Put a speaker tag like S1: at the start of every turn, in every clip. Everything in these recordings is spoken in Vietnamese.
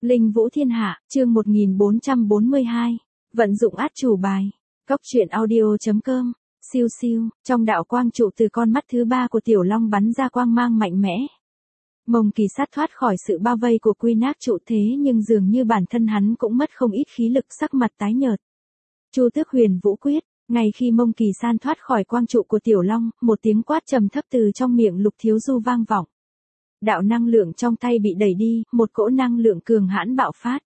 S1: Linh Vũ Thiên Hạ, chương 1442. Vận dụng át chủ bài. Cốc truyện audio.com. Siêu siêu, trong đạo quang trụ từ con mắt thứ ba của Tiểu Long bắn ra quang mang mạnh mẽ. Mông Kỳ Sát thoát khỏi sự bao vây của Quy Nát trụ thế nhưng dường như bản thân hắn cũng mất không ít khí lực, sắc mặt tái nhợt. Chu Tước Huyền Vũ Quyết. Ngay khi Mông Kỳ San thoát khỏi quang trụ của Tiểu Long, một tiếng quát trầm thấp từ trong miệng Lục Thiếu Du vang vọng. Đạo năng lượng trong tay bị đẩy đi, một cỗ năng lượng cường hãn bạo phát.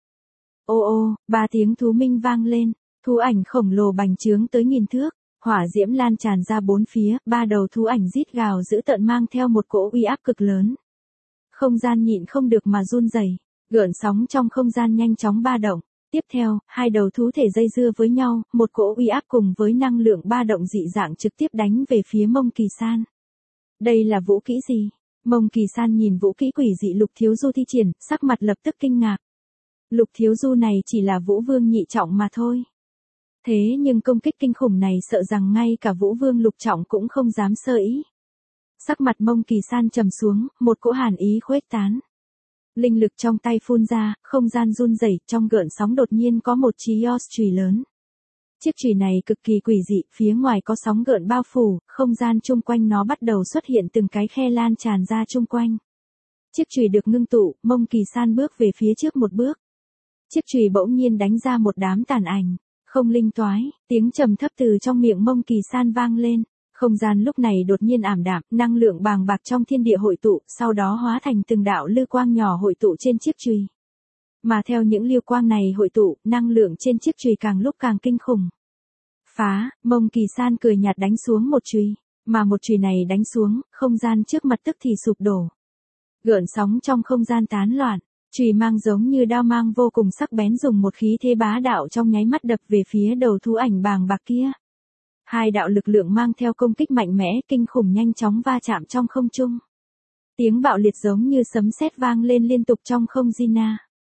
S1: Ô ô, ba tiếng thú minh vang lên, thú ảnh khổng lồ bành trướng tới 1000 thước, hỏa diễm lan tràn ra bốn phía, ba đầu thú ảnh rít gào dữ tợn mang theo một cỗ uy áp cực lớn. Không gian nhịn không được mà run rẩy, gợn sóng trong không gian nhanh chóng ba động. Tiếp theo, hai đầu thú thể dây dưa với nhau, một cỗ uy áp cùng với năng lượng ba động dị dạng trực tiếp đánh về phía Mông Kỳ San. Đây là vũ kỹ gì? Mông Kỳ San nhìn vũ kỹ quỷ dị Lục Thiếu Du thi triển, sắc mặt lập tức kinh ngạc. Lục Thiếu Du này chỉ là Vũ Vương nhị trọng mà thôi. Thế nhưng công kích kinh khủng này sợ rằng ngay cả Vũ Vương lục trọng cũng không dám sơ ý. Sắc mặt Mông Kỳ San trầm xuống, một cỗ hàn ý khuếch tán. Linh lực trong tay phun ra, không gian run rẩy, trong gợn sóng đột nhiên có một chi Yos chùy lớn. Chiếc chùy này cực kỳ quỷ dị, phía ngoài có sóng gợn bao phủ, không gian chung quanh nó bắt đầu xuất hiện từng cái khe lan tràn ra chung quanh. Chiếc chùy được ngưng tụ, Mông Kỳ San bước về phía trước một bước. Chiếc chùy bỗng nhiên đánh ra một đám tàn ảnh, không linh toái, tiếng trầm thấp từ trong miệng Mông Kỳ San vang lên. Không gian lúc này đột nhiên ảm đạm, năng lượng bàng bạc trong thiên địa hội tụ, sau đó hóa thành từng đạo lưu quang nhỏ hội tụ trên chiếc chùy. Mà theo những lưu quang này hội tụ, năng lượng trên chiếc chùy càng lúc càng kinh khủng. Phá, Mông Kỳ San cười nhạt đánh xuống một chùy, mà một chùy này đánh xuống, không gian trước mặt tức thì sụp đổ. Gợn sóng trong không gian tán loạn, chùy mang giống như đao mang vô cùng sắc bén dùng một khí thế bá đạo trong nháy mắt đập về phía đầu thú ảnh bàng bạc kia. Hai đạo lực lượng mang theo công kích mạnh mẽ, kinh khủng nhanh chóng va chạm trong không trung. Tiếng bạo liệt giống như sấm sét vang lên liên tục trong không gian.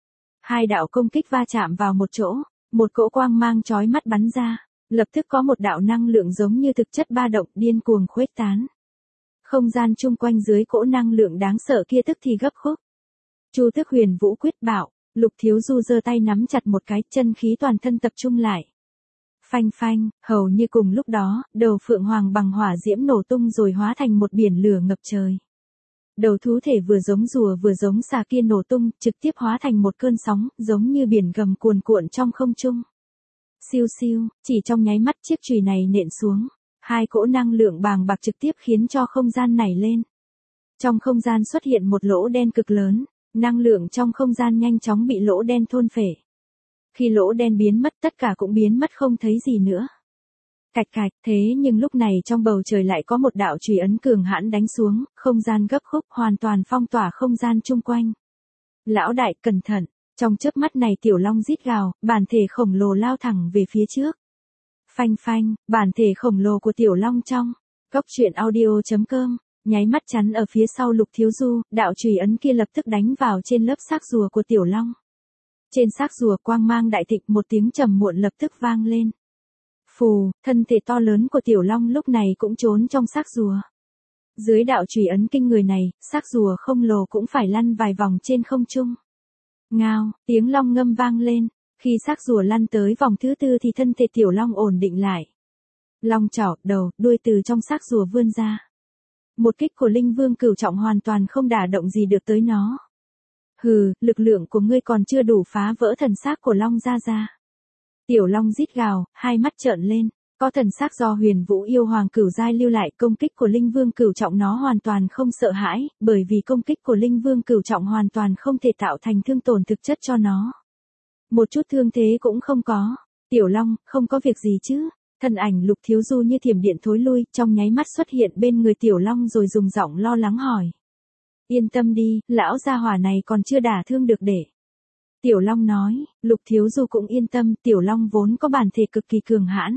S1: Hai đạo công kích va chạm vào một chỗ, một cỗ quang mang chói mắt bắn ra, lập tức có một đạo năng lượng giống như thực chất ba động điên cuồng khuếch tán. Không gian chung quanh dưới cỗ năng lượng đáng sợ kia tức thì gấp khúc. Chu Tước Huyền Vũ Quyết bạo, Lục Thiếu Du giơ tay nắm chặt một cái, chân khí toàn thân tập trung lại. Phanh phanh, hầu như cùng lúc đó, đầu phượng hoàng bằng hỏa diễm nổ tung rồi hóa thành một biển lửa ngập trời. Đầu thú thể vừa giống rùa vừa giống xà kia nổ tung, trực tiếp hóa thành một cơn sóng, giống như biển gầm cuồn cuộn trong không trung. Siêu siêu, chỉ trong nháy mắt chiếc chùy này nện xuống, hai cỗ năng lượng bàng bạc trực tiếp khiến cho không gian nảy lên. Trong không gian xuất hiện một lỗ đen cực lớn, năng lượng trong không gian nhanh chóng bị lỗ đen thôn phệ. Khi lỗ đen biến mất tất cả cũng biến mất không thấy gì nữa. Cạch cạch, thế nhưng lúc này trong bầu trời lại có một đạo chùy ấn cường hãn đánh xuống, không gian gấp khúc hoàn toàn phong tỏa không gian chung quanh. Lão đại, cẩn thận, trong chớp mắt này Tiểu Long rít gào, bản thể khổng lồ lao thẳng về phía trước. Phanh phanh, bản thể khổng lồ của Tiểu Long trong cốc truyện audio.com, nháy mắt chắn ở phía sau Lục Thiếu Du, đạo chùy ấn kia lập tức đánh vào trên lớp xác rùa của Tiểu Long. Trên xác rùa quang mang đại thịnh, một tiếng trầm muộn lập tức vang lên. Phù, thân thể to lớn của Tiểu Long lúc này cũng trốn trong xác rùa. Dưới đạo chùy ấn kinh người này, xác rùa không lồ cũng phải lăn vài vòng trên không trung. Ngao, tiếng long ngâm vang lên, khi xác rùa lăn tới vòng thứ tư thì thân thể Tiểu Long ổn định lại. Long chảo, đầu, đuôi từ trong xác rùa vươn ra. Một kích của Linh Vương cửu trọng hoàn toàn không đả động gì được tới nó. Hừ, lực lượng của ngươi còn chưa đủ phá vỡ thần xác của Long gia gia. Tiểu Long rít gào, hai mắt trợn lên, có thần xác do Huyền Vũ yêu hoàng cửu giai lưu lại, công kích của Linh Vương cửu trọng nó hoàn toàn không sợ hãi, bởi vì công kích của Linh Vương cửu trọng hoàn toàn không thể tạo thành thương tổn thực chất cho nó. Một chút thương thế cũng không có. Tiểu Long, không có việc gì chứ? Thân ảnh Lục Thiếu Du như thiểm điện thối lui, trong nháy mắt xuất hiện bên người Tiểu Long rồi dùng giọng lo lắng hỏi. Yên tâm đi, lão gia hỏa này còn chưa đả thương được để. Tiểu Long nói, Lục Thiếu Du cũng yên tâm, Tiểu Long vốn có bản thể cực kỳ cường hãn.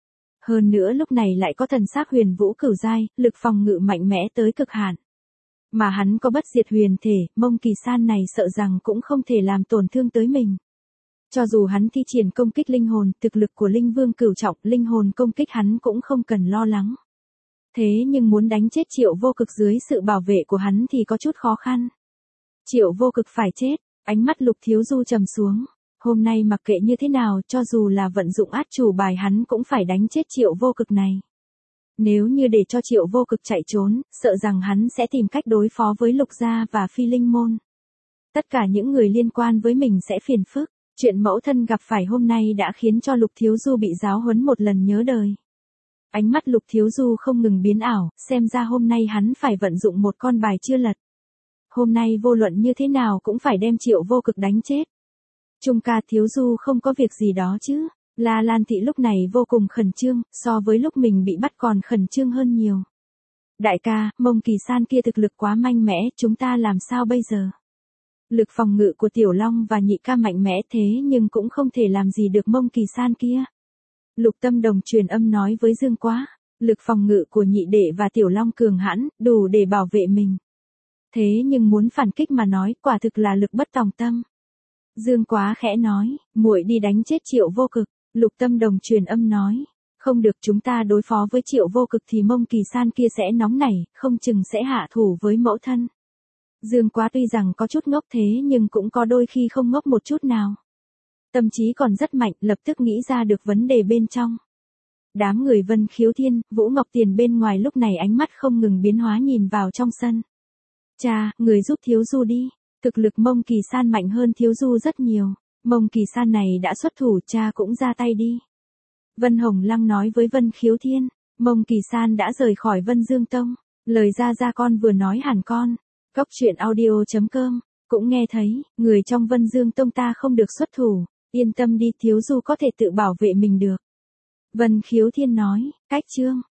S1: Hơn nữa lúc này lại có thần xác Huyền Vũ cửu giai, lực phòng ngự mạnh mẽ tới cực hạn. Mà hắn có bất diệt huyền thể, Mông Kỳ San này sợ rằng cũng không thể làm tổn thương tới mình. Cho dù hắn thi triển công kích linh hồn, thực lực của Linh Vương cửu trọng, linh hồn công kích hắn cũng không cần lo lắng. Thế nhưng muốn đánh chết Triệu Vô Cực dưới sự bảo vệ của hắn thì có chút khó khăn. Triệu Vô Cực phải chết, Ánh mắt Lục Thiếu Du trầm xuống. Hôm nay mặc kệ như thế nào, cho dù là vận dụng át chủ bài hắn cũng phải đánh chết Triệu Vô Cực này. Nếu như để cho Triệu Vô Cực chạy trốn, sợ rằng hắn sẽ tìm cách đối phó với Lục gia và Phi Linh môn. Tất cả những người liên quan với mình sẽ phiền phức. Chuyện mẫu thân gặp phải hôm nay đã khiến cho Lục Thiếu Du bị giáo huấn một lần nhớ đời. Ánh mắt Lục Thiếu Du không ngừng biến ảo, xem ra hôm nay hắn phải vận dụng một con bài chưa lật. Hôm nay vô luận như thế nào cũng phải đem Triệu Vô Cực đánh chết. Trung ca Thiếu Du không có việc gì đó chứ? La Lan Thị lúc này vô cùng khẩn trương, so với lúc mình bị bắt còn khẩn trương hơn nhiều. Đại ca, Mông Kỳ San kia thực lực quá mạnh mẽ, chúng ta làm sao bây giờ? Lực phòng ngự của Tiểu Long và Nhị ca mạnh mẽ thế nhưng cũng không thể làm gì được Mông Kỳ San kia. Lục Tâm Đồng truyền âm nói với Dương Quá, lực phòng ngự của Nhị đệ và Tiểu Long cường hãn, đủ để bảo vệ mình. Thế nhưng muốn phản kích mà nói, quả thực là lực bất tòng tâm. Dương Quá khẽ nói, muội đi đánh chết Triệu Vô Cực. Lục Tâm Đồng truyền âm nói, không được, chúng ta đối phó với Triệu Vô Cực thì Mông Kỳ San kia sẽ nóng nảy, không chừng sẽ hạ thủ với mẫu thân. Dương Quá tuy rằng có chút ngốc thế nhưng cũng có đôi khi không ngốc một chút nào. Tâm trí còn rất mạnh, lập tức nghĩ ra được vấn đề bên trong. Đám người Vân Khiếu Thiên, Vũ Ngọc Tiền bên ngoài lúc này ánh mắt không ngừng biến hóa nhìn vào trong sân. Cha, người giúp Thiếu Du đi. Thực lực Mông Kỳ San mạnh hơn Thiếu Du rất nhiều. Mông Kỳ San này đã xuất thủ, cha cũng ra tay đi. Vân Hồng Lăng nói với Vân Khiếu Thiên, Mông Kỳ San đã rời khỏi Vân Dương Tông. Lời ra con vừa nói hẳn con. Cóc truyện audio.com, cũng nghe thấy, người trong Vân Dương Tông ta không được xuất thủ, yên tâm đi, Thiếu Du có thể tự bảo vệ mình được. Vân Khiếu Thiên nói, cách chương.